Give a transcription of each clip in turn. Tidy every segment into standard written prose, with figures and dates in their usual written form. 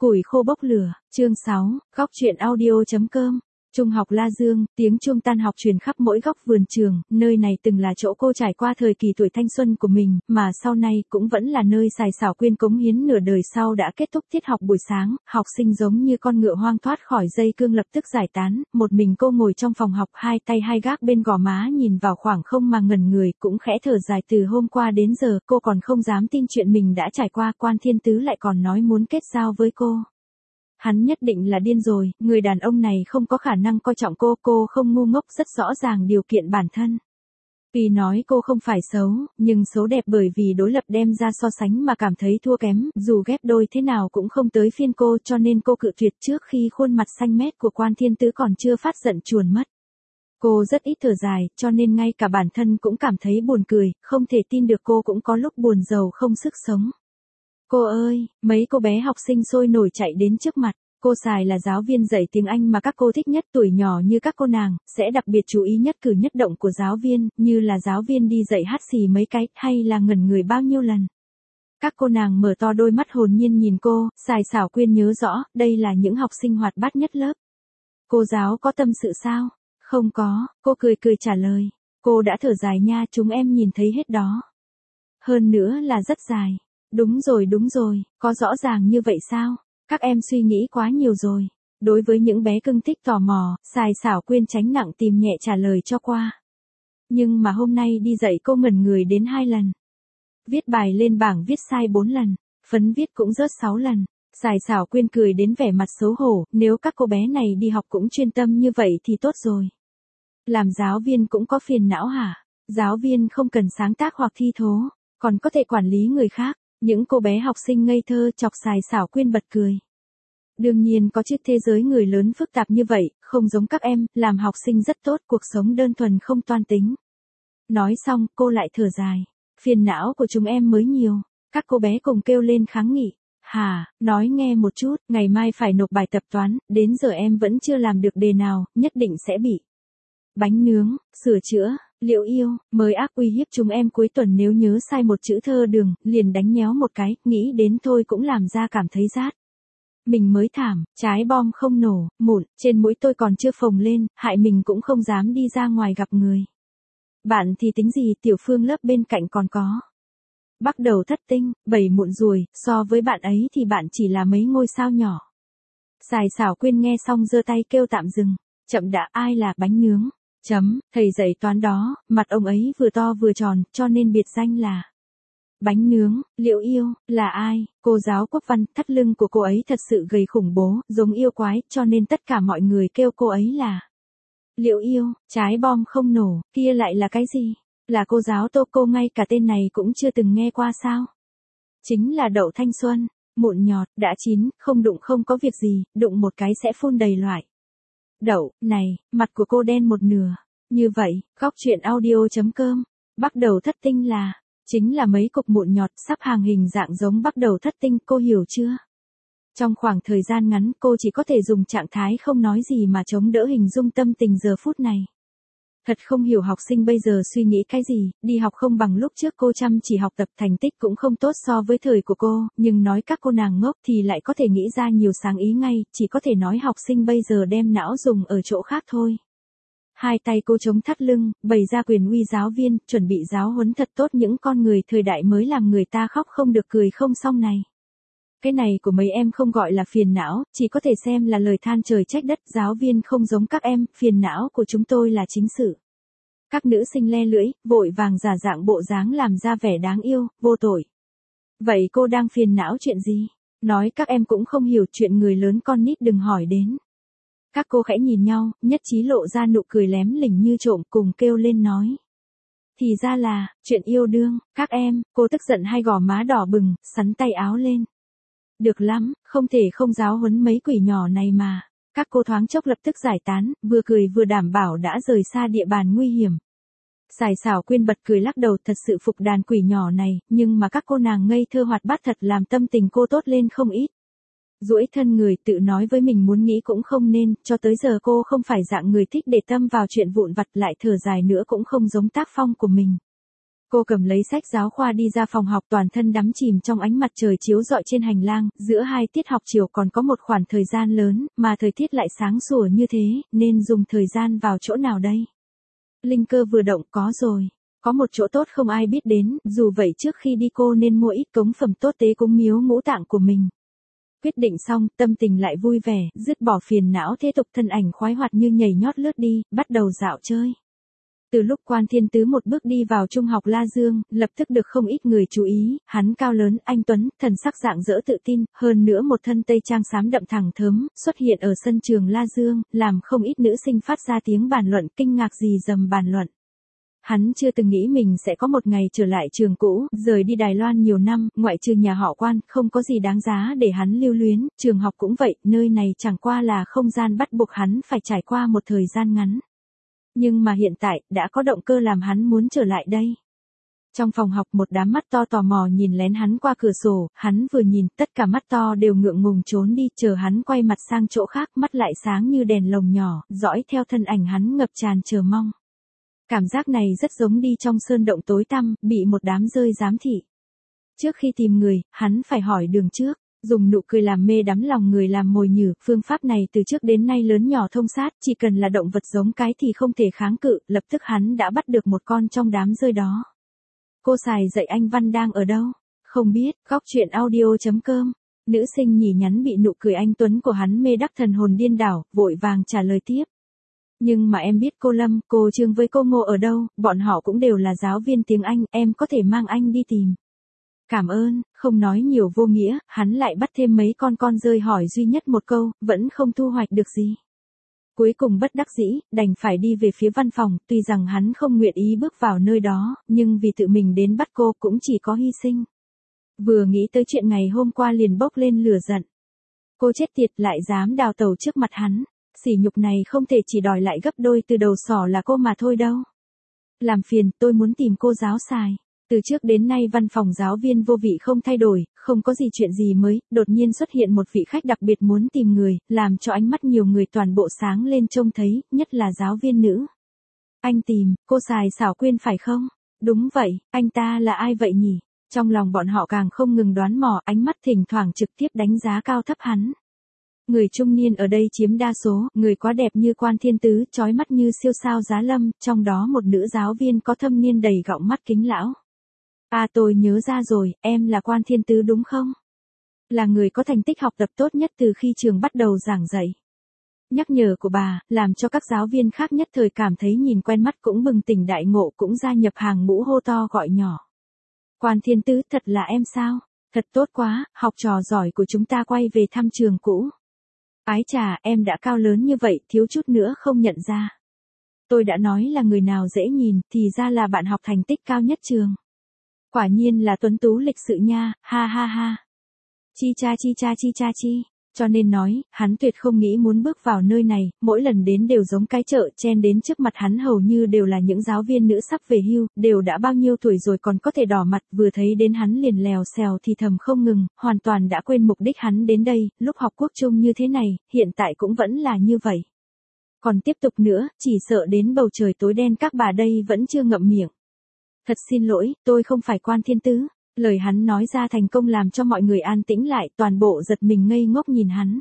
Củi khô bốc lửa, chương 6, góc truyện audio.com. Trung học La Dương, tiếng chuông tan học truyền khắp mỗi góc vườn trường, nơi này từng là chỗ cô trải qua thời kỳ tuổi thanh xuân của mình, mà sau này cũng vẫn là nơi Sài Xảo Quyên cống hiến nửa đời sau đã kết thúc tiết học buổi sáng, học sinh giống như con ngựa hoang thoát khỏi dây cương lập tức giải tán, một mình cô ngồi trong phòng học hai tay hai gác bên gò má nhìn vào khoảng không mà ngẩn người, cũng khẽ thở dài từ hôm qua đến giờ cô còn không dám tin chuyện mình đã trải qua, Quan Thiên Tứ lại còn nói muốn kết giao với cô. Hắn nhất định là điên rồi, người đàn ông này không có khả năng coi trọng cô không ngu ngốc, rất rõ ràng điều kiện bản thân. Vì nói cô không phải xấu, nhưng xấu đẹp bởi vì đối lập đem ra so sánh mà cảm thấy thua kém, dù ghép đôi thế nào cũng không tới phiên cô, cho nên cô cự tuyệt trước khi khuôn mặt xanh mét của Quan Thiên Tứ còn chưa phát giận chuồn mất. Cô rất ít thở dài, cho nên ngay cả bản thân cũng cảm thấy buồn cười, không thể tin được cô cũng có lúc buồn rầu không sức sống. Cô ơi, mấy cô bé học sinh sôi nổi chạy đến trước mặt. Cô Sài là giáo viên dạy tiếng Anh mà các cô thích nhất, tuổi nhỏ như các cô nàng, sẽ đặc biệt chú ý nhất cử nhất động của giáo viên, như là giáo viên đi dạy hát xì mấy cái, hay là ngẩn người bao nhiêu lần. Các cô nàng mở to đôi mắt hồn nhiên nhìn cô, Sài Xảo Quyên nhớ rõ, đây là những học sinh hoạt bát nhất lớp. Cô giáo có tâm sự sao? Không có, cô cười cười trả lời. Cô đã thở dài nha, chúng em nhìn thấy hết đó. Hơn nữa là rất dài. Đúng rồi, có rõ ràng như vậy sao? Các em suy nghĩ quá nhiều rồi. Đối với những bé cưng thích tò mò, Sài Xảo Quyên tránh nặng tìm nhẹ trả lời cho qua. Nhưng mà hôm nay đi dạy cô ngẩn người đến 2 lần. Viết bài lên bảng viết sai 4 lần, phấn viết cũng rớt 6 lần. Sài Xảo Quyên cười đến vẻ mặt xấu hổ, nếu các cô bé này đi học cũng chuyên tâm như vậy thì tốt rồi. Làm giáo viên cũng có phiền não hả? Giáo viên không cần sáng tác hoặc thi thố, còn có thể quản lý người khác. Những cô bé học sinh ngây thơ chọc Sài Xảo Quyên bật cười. Đương nhiên có chứ, thế giới người lớn phức tạp như vậy, không giống các em, làm học sinh rất tốt, cuộc sống đơn thuần không toan tính. Nói xong, cô lại thở dài. Phiền não của chúng em mới nhiều. Các cô bé cùng kêu lên kháng nghị. Hả, nói nghe một chút, ngày mai phải nộp bài tập toán, đến giờ em vẫn chưa làm được đề nào, nhất định sẽ bị bánh nướng, sửa chữa. Liệu yêu, mới ác uy hiếp chúng em cuối tuần nếu nhớ sai một chữ thơ đường, liền đánh nhéo một cái, nghĩ đến thôi cũng làm ra cảm thấy rát. Mình mới thảm, trái bom không nổ, mụn, trên mũi tôi còn chưa phồng lên, hại mình cũng không dám đi ra ngoài gặp người. Bạn thì tính gì, Tiểu Phương lớp bên cạnh còn có. Bắt đầu thất tinh, 7 mụn ruồi, so với bạn ấy thì bạn chỉ là mấy ngôi sao nhỏ. Sài Xảo Quyên nghe xong giơ tay kêu tạm dừng, chậm đã, ai là bánh nướng? Thầy dạy toán đó, mặt ông ấy vừa to vừa tròn, cho nên biệt danh là bánh nướng. Liệu yêu, là ai? Cô giáo quốc văn, thắt lưng của cô ấy thật sự gầy khủng bố, giống yêu quái, cho nên tất cả mọi người kêu cô ấy là Liệu yêu, trái bom không nổ, kia lại là cái gì? Là cô giáo Tô, cô ngay cả tên này cũng chưa từng nghe qua sao? Chính là đậu thanh xuân, mụn nhọt, đã chín, không đụng không có việc gì, đụng một cái sẽ phun đầy loại. Đậu, này, mặt của cô đen một nửa. Như vậy, góc truyện audio.com. Bắt đầu thất tinh chính là mấy cục mụn nhọt sắp hàng hình dạng giống bắt đầu thất tinh, cô hiểu chưa? Trong khoảng thời gian ngắn cô chỉ có thể dùng trạng thái không nói gì mà chống đỡ hình dung tâm tình giờ phút này. Thật không hiểu học sinh bây giờ suy nghĩ cái gì, đi học không bằng lúc trước cô chăm chỉ học tập, thành tích cũng không tốt so với thời của cô, nhưng nói các cô nàng ngốc thì lại có thể nghĩ ra nhiều sáng ý ngay, chỉ có thể nói học sinh bây giờ đem não dùng ở chỗ khác thôi. Hai tay cô chống thắt lưng, bày ra quyền uy giáo viên, chuẩn bị giáo huấn thật tốt những con người thời đại mới làm người ta khóc không được cười không xong này. Cái này của mấy em không gọi là phiền não, chỉ có thể xem là lời than trời trách đất, giáo viên không giống các em, phiền não của chúng tôi là chính sự. Các nữ sinh le lưỡi, vội vàng giả dạng bộ dáng làm ra vẻ đáng yêu, vô tội. Vậy cô đang phiền não chuyện gì? Nói các em cũng không hiểu, chuyện người lớn con nít đừng hỏi đến. Các cô khẽ nhìn nhau, nhất trí lộ ra nụ cười lém lỉnh như trộm, cùng kêu lên nói. Thì ra là, chuyện yêu đương, các em, cô tức giận hai gò má đỏ bừng, sắn tay áo lên. Được lắm, không thể không giáo huấn mấy quỷ nhỏ này mà. Các cô thoáng chốc lập tức giải tán, vừa cười vừa đảm bảo đã rời xa địa bàn nguy hiểm. Sài Xảo Quyên bật cười lắc đầu, thật sự phục đàn quỷ nhỏ này, nhưng mà các cô nàng ngây thơ hoạt bát thật làm tâm tình cô tốt lên không ít. Duỗi thân người tự nói với mình muốn nghĩ cũng không nên, cho tới giờ cô không phải dạng người thích để tâm vào chuyện vụn vặt, lại thở dài nữa cũng không giống tác phong của mình. Cô cầm lấy sách giáo khoa đi ra phòng học, toàn thân đắm chìm trong ánh mặt trời chiếu rọi trên hành lang, giữa hai tiết học chiều còn có một khoảng thời gian lớn, mà thời tiết lại sáng sủa như thế, nên dùng thời gian vào chỗ nào đây? Linh cơ vừa động, có rồi. Có một chỗ tốt không ai biết đến, dù vậy trước khi đi cô nên mua ít cống phẩm tốt tế cúng miếu ngũ tạng của mình. Quyết định xong, tâm tình lại vui vẻ, dứt bỏ phiền não thế tục, thân ảnh khoái hoạt như nhảy nhót lướt đi, bắt đầu dạo chơi. Từ lúc Quan Thiên Tứ một bước đi vào Trung học La Dương, lập tức được không ít người chú ý, hắn cao lớn, anh tuấn, thần sắc rạng rỡ tự tin, hơn nữa một thân tây trang xám đậm thẳng thớm, xuất hiện ở sân trường La Dương, làm không ít nữ sinh phát ra tiếng bàn luận, kinh ngạc gì dầm bàn luận. Hắn chưa từng nghĩ mình sẽ có một ngày trở lại trường cũ, rời đi Đài Loan nhiều năm, ngoại trừ nhà họ Quan, không có gì đáng giá để hắn lưu luyến, trường học cũng vậy, nơi này chẳng qua là không gian bắt buộc hắn phải trải qua một thời gian ngắn. Nhưng mà hiện tại, đã có động cơ làm hắn muốn trở lại đây. Trong phòng học một đám mắt to tò mò nhìn lén hắn qua cửa sổ, hắn vừa nhìn, tất cả mắt to đều ngượng ngùng trốn đi, chờ hắn quay mặt sang chỗ khác, mắt lại sáng như đèn lồng nhỏ, dõi theo thân ảnh hắn ngập tràn chờ mong. Cảm giác này rất giống đi trong sơn động tối tăm, bị một đám rơi giám thị. Trước khi tìm người, hắn phải hỏi đường trước, dùng nụ cười làm mê đắm lòng người làm mồi nhử, phương pháp này từ trước đến nay lớn nhỏ thông sát, chỉ cần là động vật giống cái thì không thể kháng cự, lập tức hắn đã bắt được một con trong đám rơi đó. Cô Sài dạy anh Văn đang ở đâu? Không biết, góc chuyện audio.com. Nữ sinh nhỉ nhắn bị nụ cười anh tuấn của hắn mê đắc thần hồn điên đảo, vội vàng trả lời tiếp. Nhưng mà em biết cô Lâm, cô Trương với cô Ngô ở đâu, bọn họ cũng đều là giáo viên tiếng Anh, em có thể mang anh đi tìm. Cảm ơn, không nói nhiều vô nghĩa, hắn lại bắt thêm mấy con rơi hỏi duy nhất một câu, vẫn không thu hoạch được gì. Cuối cùng bất đắc dĩ, đành phải đi về phía văn phòng, tuy rằng hắn không nguyện ý bước vào nơi đó, nhưng vì tự mình đến bắt cô cũng chỉ có hy sinh. Vừa nghĩ tới chuyện ngày hôm qua liền bốc lên lửa giận. Cô chết tiệt lại dám đào tẩu trước mặt hắn. Sỉ nhục này không thể chỉ đòi lại gấp đôi từ đầu sỏ là cô mà thôi đâu. Làm phiền, tôi muốn tìm cô giáo Sài. Từ trước đến nay văn phòng giáo viên vô vị không thay đổi, không có gì chuyện gì mới, đột nhiên xuất hiện một vị khách đặc biệt muốn tìm người, làm cho ánh mắt nhiều người toàn bộ sáng lên trông thấy, nhất là giáo viên nữ. Anh tìm, cô Sài Xảo Quyên phải không? Đúng vậy, anh ta là ai vậy nhỉ? Trong lòng bọn họ càng không ngừng đoán mò, ánh mắt thỉnh thoảng trực tiếp đánh giá cao thấp hắn. Người trung niên ở đây chiếm đa số, người quá đẹp như Quan Thiên Tứ, chói mắt như siêu sao Giá Lâm, trong đó một nữ giáo viên có thâm niên đầy gọng mắt kính lão. À tôi nhớ ra rồi, em là Quan Thiên Tứ đúng không? Là người có thành tích học tập tốt nhất từ khi trường bắt đầu giảng dạy. Nhắc nhở của bà, làm cho các giáo viên khác nhất thời cảm thấy nhìn quen mắt cũng bừng tỉnh đại ngộ cũng gia nhập hàng ngũ hô to gọi nhỏ. Quan Thiên Tứ thật là em sao? Thật tốt quá, học trò giỏi của chúng ta quay về thăm trường cũ. Ái chà, em đã cao lớn như vậy, thiếu chút nữa không nhận ra. Tôi đã nói là người nào dễ nhìn, thì ra là bạn học thành tích cao nhất trường. Quả nhiên là tuấn tú lịch sự nha, ha ha ha. Chi cha chi cha chi cha chi. Cho nên nói, hắn tuyệt không nghĩ muốn bước vào nơi này, mỗi lần đến đều giống cái chợ, chen đến trước mặt hắn hầu như đều là những giáo viên nữ sắp về hưu, đều đã bao nhiêu tuổi rồi còn có thể đỏ mặt, vừa thấy đến hắn liền lèo xèo thì thầm không ngừng, hoàn toàn đã quên mục đích hắn đến đây, lúc học quốc trung như thế này, hiện tại cũng vẫn là như vậy. Còn tiếp tục nữa, chỉ sợ đến bầu trời tối đen các bà đây vẫn chưa ngậm miệng. Thật xin lỗi, tôi không phải Quan Thiên Tứ. Lời hắn nói ra thành công làm cho mọi người an tĩnh lại, toàn bộ giật mình ngây ngốc nhìn hắn.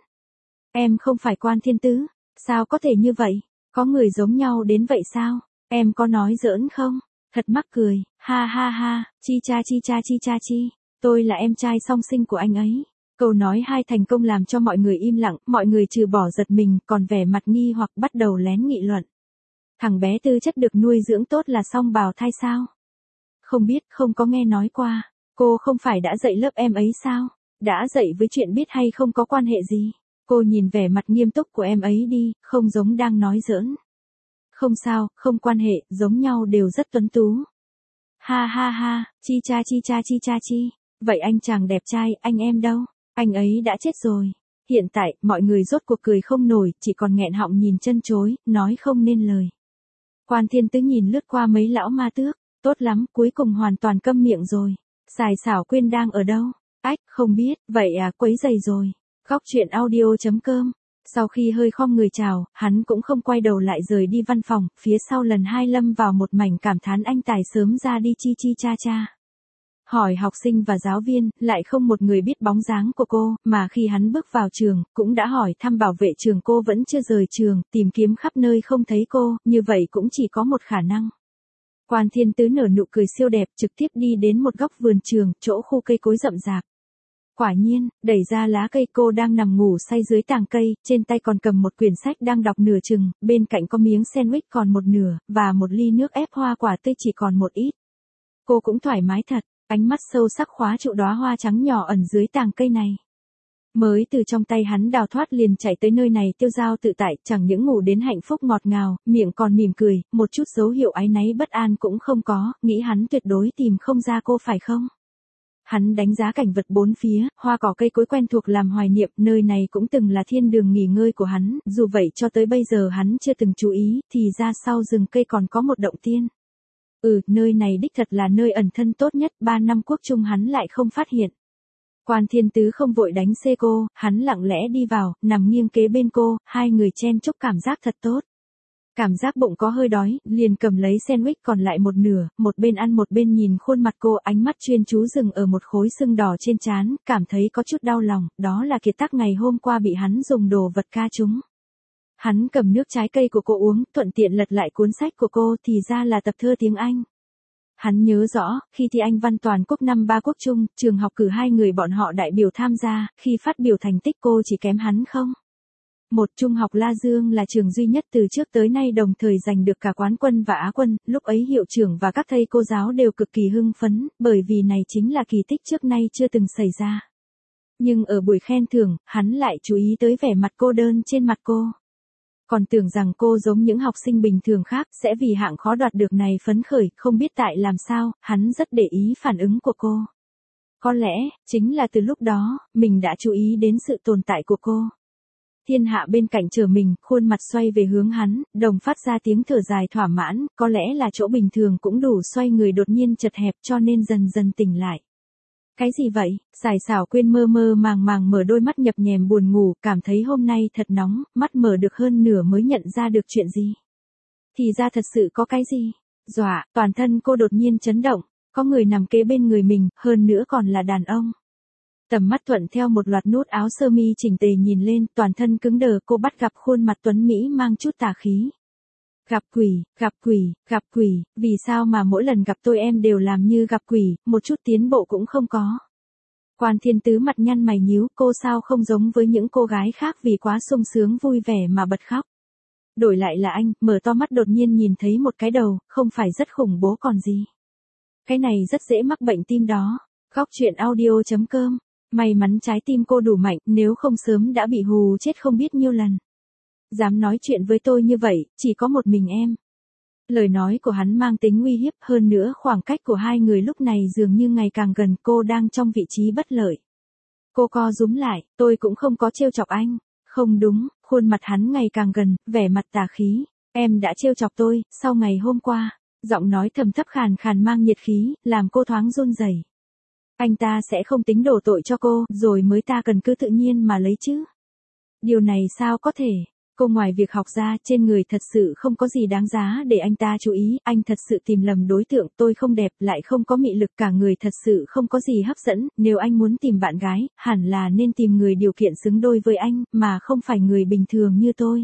Em không phải Quan Thiên Tứ, sao có thể như vậy? Có người giống nhau đến vậy sao? Em có nói giỡn không? Thật mắc cười, ha ha ha, chi cha chi cha chi cha chi. Tôi là em trai song sinh của anh ấy. Câu nói hai thành công làm cho mọi người im lặng, mọi người trừ bỏ giật mình, còn vẻ mặt nghi hoặc bắt đầu lén nghị luận. Thằng bé tư chất được nuôi dưỡng tốt là song bào thai sao? Không biết, không có nghe nói qua. Cô không phải đã dạy lớp em ấy sao? Đã dạy với chuyện biết hay không có quan hệ gì? Cô nhìn vẻ mặt nghiêm túc của em ấy đi, không giống đang nói giỡn. Không sao, không quan hệ, giống nhau đều rất tuấn tú. Ha ha ha, chi cha chi cha chi cha chi. Vậy anh chàng đẹp trai, anh em đâu? Anh ấy đã chết rồi. Hiện tại, mọi người rốt cuộc cười không nổi, chỉ còn nghẹn họng nhìn chân chối, nói không nên lời. Quan Thiên Tứ nhìn lướt qua mấy lão ma tước, tốt lắm, cuối cùng hoàn toàn câm miệng rồi. Sài Xảo Quyên đang ở đâu? Ách, không biết, vậy à, quấy giày rồi. Góc chuyện audio.com Sau khi hơi khom người chào, hắn cũng không quay đầu lại rời đi văn phòng, phía sau lần hai lâm vào một mảnh cảm thán anh tài sớm ra đi chi chi cha cha. Hỏi học sinh và giáo viên, lại không một người biết bóng dáng của cô, mà khi hắn bước vào trường, cũng đã hỏi thăm bảo vệ trường cô vẫn chưa rời trường, tìm kiếm khắp nơi không thấy cô, như vậy cũng chỉ có một khả năng. Quan Thiên Tứ nở nụ cười siêu đẹp, trực tiếp đi đến một góc vườn trường, chỗ khu cây cối rậm rạp. Quả nhiên, đẩy ra lá cây cô đang nằm ngủ say dưới tàng cây, trên tay còn cầm một quyển sách đang đọc nửa chừng, bên cạnh có miếng sandwich còn một nửa, và một ly nước ép hoa quả tươi chỉ còn một ít. Cô cũng thoải mái thật, ánh mắt sâu sắc khóa trụ đóa hoa trắng nhỏ ẩn dưới tàng cây này. Mới từ trong tay hắn đào thoát liền chạy tới nơi này tiêu dao tự tại, chẳng những ngủ đến hạnh phúc ngọt ngào, miệng còn mỉm cười, một chút dấu hiệu áy náy bất an cũng không có, nghĩ hắn tuyệt đối tìm không ra cô phải không? Hắn đánh giá cảnh vật bốn phía, hoa cỏ cây cối quen thuộc làm hoài niệm, nơi này cũng từng là thiên đường nghỉ ngơi của hắn, dù vậy cho tới bây giờ hắn chưa từng chú ý, thì ra sau rừng cây còn có một động tiên. Nơi này đích thật là nơi ẩn thân tốt nhất, 3 năm quốc trung hắn lại không phát hiện. Quan Thiên Tứ không vội đánh xê cô, hắn lặng lẽ đi vào, nằm nghiêng kế bên cô, hai người chen chúc cảm giác thật tốt. Cảm giác bụng có hơi đói, liền cầm lấy sandwich còn lại một nửa, một bên ăn một bên nhìn khuôn mặt cô, ánh mắt chuyên chú dừng ở một khối sưng đỏ trên trán, cảm thấy có chút đau lòng, đó là kiệt tác ngày hôm qua bị hắn dùng đồ vật ca trúng. Hắn cầm nước trái cây của cô uống, thuận tiện lật lại cuốn sách của cô, thì ra là tập thơ tiếng Anh. Hắn nhớ rõ, khi thi Anh văn toàn quốc năm 3 quốc trung, trường học cử 2 người bọn họ đại biểu tham gia, khi phát biểu thành tích cô chỉ kém hắn không. Một trung học La Dương là trường duy nhất từ trước tới nay đồng thời giành được cả quán quân và á quân, lúc ấy hiệu trưởng và các thầy cô giáo đều cực kỳ hưng phấn, bởi vì này chính là kỳ tích trước nay chưa từng xảy ra. Nhưng ở buổi khen thưởng, hắn lại chú ý tới vẻ mặt cô đơn trên mặt cô. Còn tưởng rằng cô giống những học sinh bình thường khác, sẽ vì hạng khó đoạt được này phấn khởi, không biết tại làm sao, hắn rất để ý phản ứng của cô. Có lẽ, chính là từ lúc đó, mình đã chú ý đến sự tồn tại của cô. Thiên Hạ bên cạnh chờ mình, khuôn mặt xoay về hướng hắn, đồng phát ra tiếng thở dài thỏa mãn, có lẽ là chỗ bình thường cũng đủ xoay người đột nhiên chật hẹp cho nên dần dần tỉnh lại. Cái gì vậy? Sải Xảo Quyên mơ mơ màng màng mở đôi mắt nhập nhèm buồn ngủ, cảm thấy hôm nay thật nóng, mắt mở được hơn nửa mới nhận ra được chuyện gì. Thì ra thật sự có cái gì? Dọa, toàn thân cô đột nhiên chấn động, có người nằm kế bên người mình, hơn nữa còn là đàn ông. Tầm mắt thuận theo một loạt nút áo sơ mi chỉnh tề nhìn lên, toàn thân cứng đờ, cô bắt gặp khuôn mặt tuấn Mỹ mang chút tà khí. Gặp quỷ, gặp quỷ, gặp quỷ, vì sao mà mỗi lần gặp tôi em đều làm như gặp quỷ, một chút tiến bộ cũng không có. Quan Thiên Tứ mặt nhăn mày nhíu, cô sao không giống với những cô gái khác vì quá sung sướng vui vẻ mà bật khóc. Đổi lại là anh, mở to mắt đột nhiên nhìn thấy một cái đầu, không phải rất khủng bố còn gì. Cái này rất dễ mắc bệnh tim đó. Góc truyện audio.com. May mắn trái tim cô đủ mạnh, nếu không sớm đã bị hù chết không biết nhiêu lần. Dám nói chuyện với tôi như vậy, chỉ có một mình em. Lời nói của hắn mang tính uy hiếp, hơn nữa khoảng cách của hai người lúc này dường như ngày càng gần, cô đang trong vị trí bất lợi. Cô co rúm lại, tôi cũng không có trêu chọc anh. Không đúng, khuôn mặt hắn ngày càng gần, vẻ mặt tà khí. Em đã trêu chọc tôi, sau ngày hôm qua. Giọng nói trầm thấp khàn khàn mang nhiệt khí, làm cô thoáng run rẩy. Anh ta sẽ không tính đổ tội cho cô, rồi mới ta cần cứ tự nhiên mà lấy chứ. Điều này sao có thể? Cô ngoài việc học ra, trên người thật sự không có gì đáng giá để anh ta chú ý, anh thật sự tìm lầm đối tượng, tôi không đẹp, lại không có mị lực, cả người thật sự không có gì hấp dẫn, nếu anh muốn tìm bạn gái, hẳn là nên tìm người điều kiện xứng đôi với anh, mà không phải người bình thường như tôi.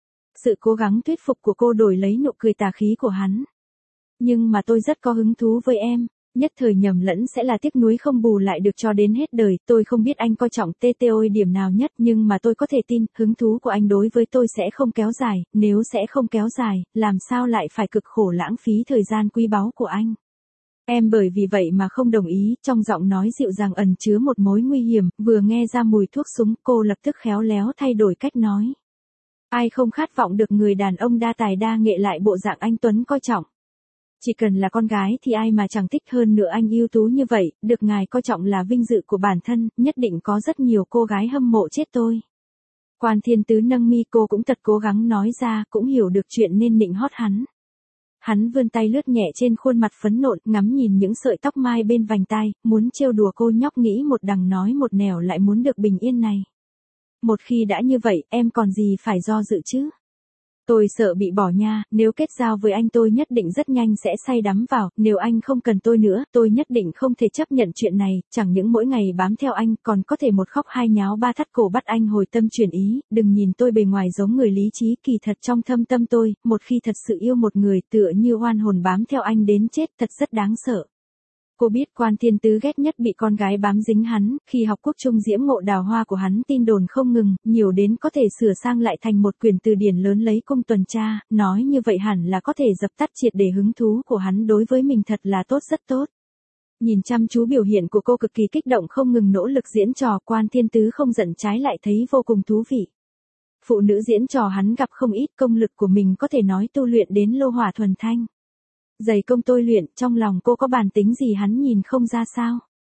Sự cố gắng thuyết phục của cô đổi lấy nụ cười tà khí của hắn. Nhưng mà tôi rất có hứng thú với em. Nhất thời nhầm lẫn sẽ là tiếc nuối không bù lại được cho đến hết đời, tôi không biết anh coi trọng TTOI điểm nào nhất, nhưng mà tôi có thể tin, hứng thú của anh đối với tôi sẽ không kéo dài, nếu sẽ không kéo dài, làm sao lại phải cực khổ lãng phí thời gian quý báu của anh. Em bởi vì vậy mà không đồng ý, trong giọng nói dịu dàng ẩn chứa một mối nguy hiểm, vừa nghe ra mùi thuốc súng, cô lập tức khéo léo thay đổi cách nói. Ai không khát vọng được người đàn ông đa tài đa nghệ lại bộ dạng anh Tuấn coi trọng. Chỉ cần là con gái thì ai mà chẳng thích, hơn nữa anh ưu tú như vậy, được ngài coi trọng là vinh dự của bản thân, nhất định có rất nhiều cô gái hâm mộ chết tôi. Quan Thiên Tứ nâng mi, cô cũng thật cố gắng nói ra, cũng hiểu được chuyện nên nịnh hót hắn. Hắn vươn tay lướt nhẹ trên khuôn mặt phấn nộn, ngắm nhìn những sợi tóc mai bên vành tai, muốn trêu đùa cô nhóc nghĩ một đằng nói một nẻo lại muốn được bình yên này. Một khi đã như vậy, em còn gì phải do dự chứ? Tôi sợ bị bỏ nha, nếu kết giao với anh tôi nhất định rất nhanh sẽ say đắm vào, nếu anh không cần tôi nữa, tôi nhất định không thể chấp nhận chuyện này, chẳng những mỗi ngày bám theo anh, còn có thể một khóc hai nháo ba thắt cổ bắt anh hồi tâm chuyển ý, đừng nhìn tôi bề ngoài giống người lý trí, kỳ thật trong thâm tâm tôi, một khi thật sự yêu một người tựa như oan hồn bám theo anh đến chết thật rất đáng sợ. Cô biết Quan Thiên Tứ ghét nhất bị con gái bám dính hắn, khi học quốc trung diễm ngộ đào hoa của hắn tin đồn không ngừng, nhiều đến có thể sửa sang lại thành một quyển từ điển lớn lấy cung tuần tra, nói như vậy hẳn là có thể dập tắt triệt để hứng thú của hắn đối với mình thật là tốt rất tốt. Nhìn chăm chú biểu hiện của cô cực kỳ kích động không ngừng nỗ lực diễn trò, Quan Thiên Tứ không giận trái lại thấy vô cùng thú vị. Phụ nữ diễn trò hắn gặp không ít, công lực của mình có thể nói tu luyện đến lô hỏa thuần thanh. Dày công tôi luyện, trong lòng cô có bản tính gì hắn nhìn không ra sao.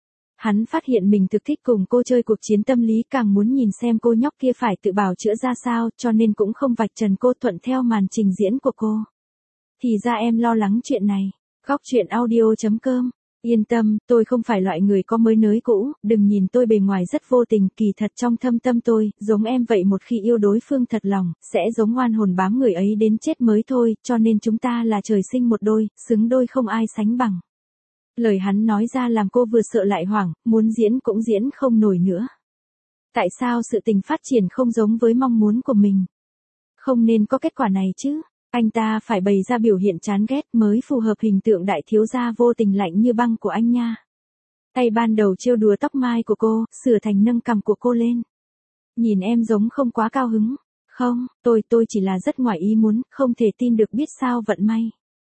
Hắn phát hiện mình thực thích cùng cô chơi cuộc chiến tâm lý, càng muốn nhìn xem cô nhóc kia phải tự bào chữa ra sao, cho nên cũng không vạch trần cô, thuận theo màn trình diễn của cô. Thì ra em lo lắng chuyện này. Góc truyện audio.com. Yên tâm, tôi không phải loại người có mới nới cũ, đừng nhìn tôi bề ngoài rất vô tình, kỳ thật trong thâm tâm tôi, giống em vậy, một khi yêu đối phương thật lòng, sẽ giống oan hồn bám người ấy đến chết mới thôi, cho nên chúng ta là trời sinh một đôi, xứng đôi không ai sánh bằng. Lời hắn nói ra làm cô vừa sợ lại hoảng, muốn diễn cũng diễn không nổi nữa. Tại sao sự tình phát triển không giống với mong muốn của mình? Không nên có kết quả này chứ. Anh ta phải bày ra biểu hiện chán ghét mới phù hợp hình tượng đại thiếu gia vô tình lạnh như băng của anh nha. Tay ban đầu trêu đùa tóc mai của cô, sửa thành nâng cằm của cô lên. Nhìn em giống không quá cao hứng. Không, tôi chỉ là rất ngoài ý muốn, không thể tin được biết sao vận may.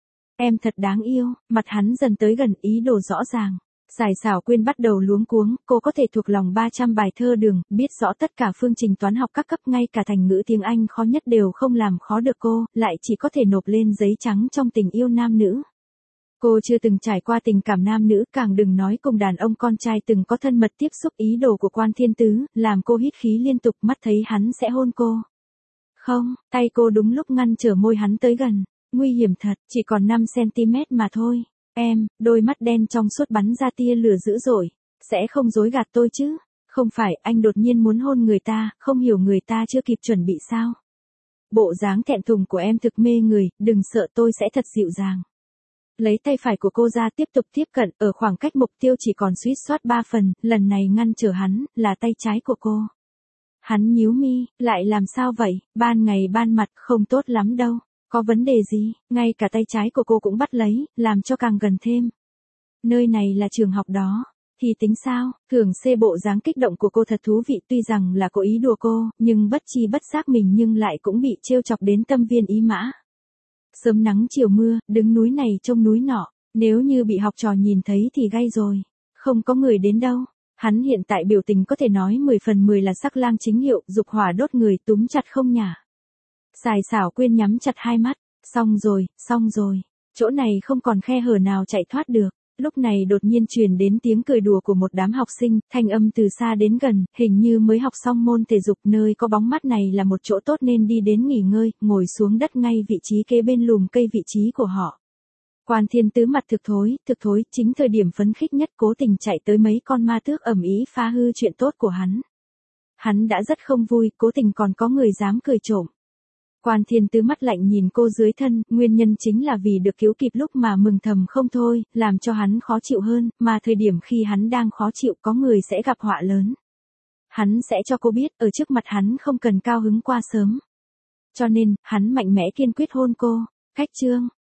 Em thật đáng yêu, mặt hắn dần tới gần, ý đồ rõ ràng. Sài Xảo Quyên bắt đầu luống cuống, cô có thể thuộc lòng 300 bài thơ đường, biết rõ tất cả phương trình toán học các cấp, ngay cả thành ngữ tiếng Anh khó nhất đều không làm khó được cô, lại chỉ có thể nộp lên giấy trắng trong tình yêu nam nữ. Cô chưa từng trải qua tình cảm nam nữ, càng đừng nói cùng đàn ông con trai từng có thân mật tiếp xúc, ý đồ của Quan Thiên Tứ, làm cô hít khí liên tục, mắt thấy hắn sẽ hôn cô. Không, tay cô đúng lúc ngăn trở môi hắn tới gần, nguy hiểm thật, chỉ còn 5cm mà thôi. Em, đôi mắt đen trong suốt bắn ra tia lửa dữ dội, sẽ không dối gạt tôi chứ? Không phải, anh đột nhiên muốn hôn người ta, không hiểu người ta chưa kịp chuẩn bị sao? Bộ dáng thẹn thùng của em thực mê người, đừng sợ, tôi sẽ thật dịu dàng. Lấy tay phải của cô ra tiếp tục tiếp cận, ở khoảng cách mục tiêu chỉ còn suýt soát 3 phần, lần này ngăn trở hắn, là tay trái của cô. Hắn nhíu mi, lại làm sao vậy, ban ngày ban mặt không tốt lắm đâu. Có vấn đề gì, ngay cả tay trái của cô cũng bắt lấy, làm cho càng gần thêm. Nơi này là trường học đó, thì tính sao, thường xê bộ dáng kích động của cô thật thú vị, tuy rằng là cố ý đùa cô, nhưng bất chi bất giác mình nhưng lại cũng bị trêu chọc đến tâm viên ý mã. Sớm nắng chiều mưa, đứng núi này trông núi nọ, nếu như bị học trò nhìn thấy thì gay rồi, không có người đến đâu. Hắn hiện tại biểu tình có thể nói 10 phần 10 là sắc lang chính hiệu, dục hỏa đốt người, túm chặt không nhả. Sài Xảo Quyên nhắm chặt hai mắt, xong rồi, chỗ này không còn khe hở nào chạy thoát được. Lúc này đột nhiên truyền đến tiếng cười đùa của một đám học sinh, thanh âm từ xa đến gần, hình như mới học xong môn thể dục, nơi có bóng mát này là một chỗ tốt nên đi đến nghỉ ngơi, ngồi xuống đất ngay vị trí kế bên lùm cây vị trí của họ. Quan Thiên Tứ mặt thực thối, chính thời điểm phấn khích nhất cố tình chạy tới mấy con ma tước ầm ĩ phá hư chuyện tốt của hắn. Hắn đã rất không vui, cố tình còn có người dám cười trộm. Quan Thiên Tứ mắt lạnh nhìn cô dưới thân, nguyên nhân chính là vì được cứu kịp lúc mà mừng thầm không thôi, làm cho hắn khó chịu hơn, mà thời điểm khi hắn đang khó chịu có người sẽ gặp họa lớn. Hắn sẽ cho cô biết, ở trước mặt hắn không cần cao hứng quá sớm. Cho nên, hắn mạnh mẽ kiên quyết hôn cô. Cách chương